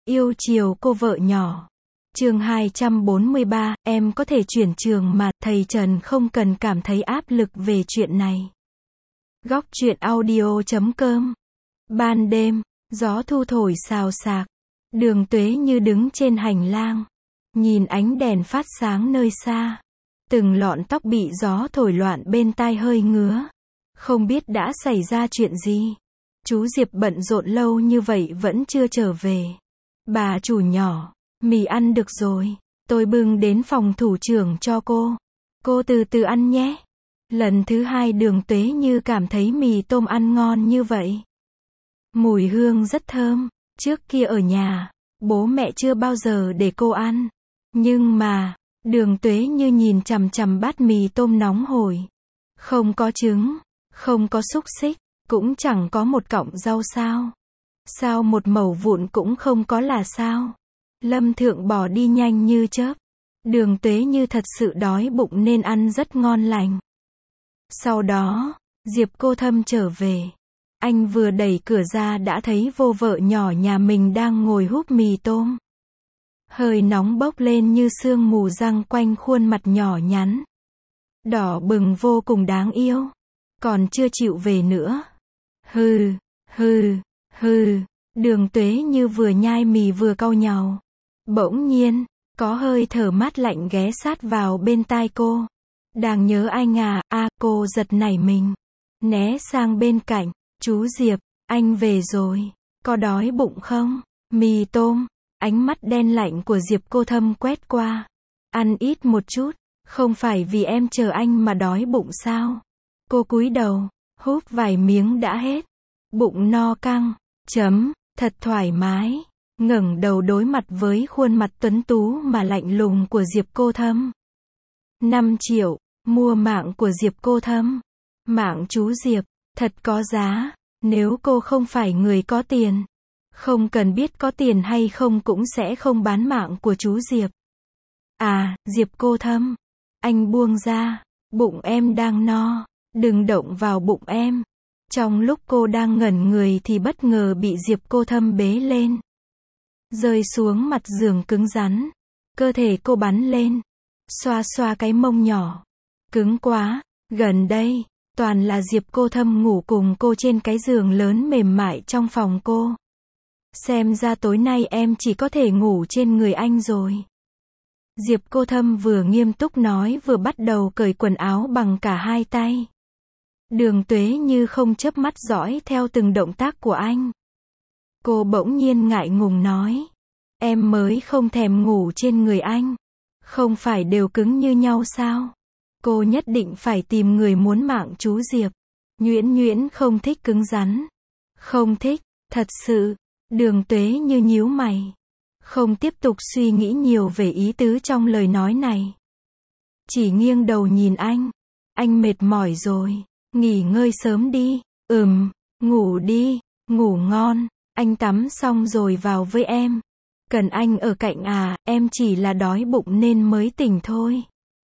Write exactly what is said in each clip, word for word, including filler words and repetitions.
Yêu chiều cô vợ nhỏ. Chương hai trăm bốn mươi ba, em có thể chuyển trường mà, thầy Trần không cần cảm thấy áp lực về chuyện này. Góc truyện audio chấm com. Ban đêm, gió thu thổi xào xạc. Đường Tuế như đứng trên hành lang, nhìn ánh đèn phát sáng nơi xa. Từng lọn tóc bị gió thổi loạn bên tai hơi ngứa. Không biết đã xảy ra chuyện gì. Chú Diệp bận rộn lâu như vậy vẫn chưa trở về. Bà chủ nhỏ, mì ăn được rồi, tôi bưng đến phòng thủ trưởng cho cô. Cô từ từ ăn nhé. Lần thứ hai Đường Tuế như cảm thấy mì tôm ăn ngon như vậy. Mùi hương rất thơm, trước kia ở nhà, bố mẹ chưa bao giờ để cô ăn. Nhưng mà, Đường Tuế như nhìn chằm chằm bát mì tôm nóng hổi. Không có trứng, không có xúc xích, cũng chẳng có một cọng rau sao. Sao một mẩu vụn cũng không có là sao? Lâm Thượng bỏ đi nhanh như chớp. Đường Tuế như thật sự đói bụng nên ăn rất ngon lành. Sau đó, Diệp Cô Thâm trở về. Anh vừa đẩy cửa ra đã thấy vô vợ nhỏ nhà mình đang ngồi húp mì tôm. Hơi nóng bốc lên như sương mù răng quanh khuôn mặt nhỏ nhắn. Đỏ bừng vô cùng đáng yêu. Còn chưa chịu về nữa. Hừ, hừ, hừ. Đường Tuế như vừa nhai mì vừa cau nhàu. Bỗng nhiên, có hơi thở mát lạnh ghé sát vào bên tai cô. Đang nhớ anh à, a cô giật nảy mình. Né sang bên cạnh, chú Diệp, anh về rồi. Có đói bụng không? Mì tôm, ánh mắt đen lạnh của Diệp Cô Thâm quét qua. Ăn ít một chút, không phải vì em chờ anh mà đói bụng sao? Cô cúi đầu, húp vài miếng đã hết. Bụng no căng, chấm, thật thoải mái. Ngẩng đầu đối mặt với khuôn mặt tuấn tú mà lạnh lùng của Diệp Cô Thâm. năm triệu, mua mạng của Diệp Cô Thâm. Mạng chú Diệp, thật có giá, nếu cô không phải người có tiền. Không cần biết có tiền hay không cũng sẽ không bán mạng của chú Diệp. À, Diệp Cô Thâm, anh buông ra, bụng em đang no, đừng động vào bụng em. Trong lúc cô đang ngẩn người thì bất ngờ bị Diệp Cô Thâm bế lên. Rơi xuống mặt giường cứng rắn. Cơ thể cô bắn lên. Xoa xoa cái mông nhỏ. Cứng quá, gần đây, toàn là Diệp Cô Thâm ngủ cùng cô trên cái giường lớn mềm mại trong phòng cô. Xem ra tối nay em chỉ có thể ngủ trên người anh rồi. Diệp Cô Thâm vừa nghiêm túc nói vừa bắt đầu cởi quần áo bằng cả hai tay. Đường Tuế như không chớp mắt dõi theo từng động tác của anh. Cô bỗng nhiên ngại ngùng nói. Em mới không thèm ngủ trên người anh. Không phải đều cứng như nhau sao? Cô nhất định phải tìm người muốn mạng chú Diệp. Nhuyễn Nhuyễn không thích cứng rắn. Không thích, thật sự. Đường Tuế như nhíu mày. Không tiếp tục suy nghĩ nhiều về ý tứ trong lời nói này. Chỉ nghiêng đầu nhìn anh. Anh mệt mỏi rồi. Nghỉ ngơi sớm đi. Ừm, ngủ đi, ngủ ngon. Anh tắm xong rồi vào với em. Cần anh ở cạnh à, em chỉ là đói bụng nên mới tỉnh thôi.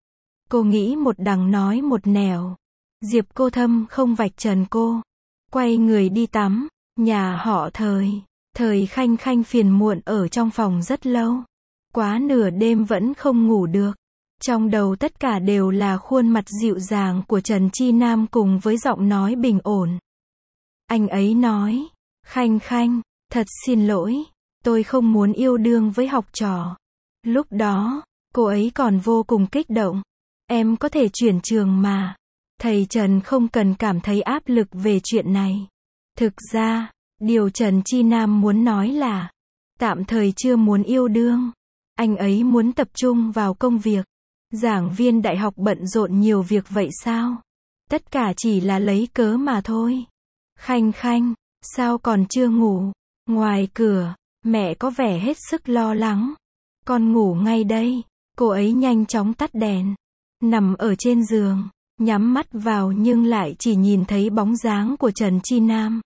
Cô nghĩ một đằng nói một nẻo. Diệp Cô Thâm không vạch trần cô. Quay người đi tắm. Nhà họ Thời. Thời Khanh Khanh phiền muộn ở trong phòng rất lâu. Quá nửa đêm vẫn không ngủ được. Trong đầu tất cả đều là khuôn mặt dịu dàng của Trần Chi Nam cùng với giọng nói bình ổn. Anh ấy nói. Khanh Khanh, thật xin lỗi. Tôi không muốn yêu đương với học trò. Lúc đó, cô ấy còn vô cùng kích động. Em có thể chuyển trường mà. Thầy Trần không cần cảm thấy áp lực về chuyện này. Thực ra, điều Trần Chi Nam muốn nói là, tạm thời chưa muốn yêu đương. Anh ấy muốn tập trung vào công việc. Giảng viên đại học bận rộn nhiều việc vậy sao? Tất cả chỉ là lấy cớ mà thôi. Khanh Khanh, sao còn chưa ngủ? Ngoài cửa, mẹ có vẻ hết sức lo lắng. Con ngủ ngay đây. Cô ấy nhanh chóng tắt đèn. Nằm ở trên giường, nhắm mắt vào nhưng lại chỉ nhìn thấy bóng dáng của Trần Chi Nam.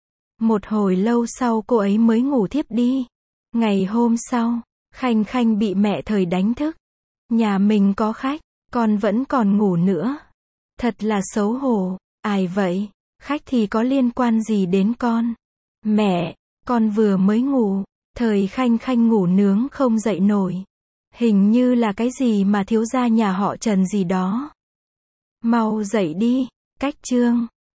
Một hồi lâu sau cô ấy mới ngủ thiếp đi. Ngày hôm sau, Khanh Khanh bị mẹ Thời đánh thức. Nhà mình có khách, con vẫn còn ngủ nữa. Thật là xấu hổ. Ai vậy? Khách thì có liên quan gì đến con? Mẹ, con vừa mới ngủ. Thời Khanh Khanh ngủ nướng không dậy nổi. Hình như là cái gì mà thiếu gia nhà họ Trần gì đó. Mau dậy đi, Cách Trương.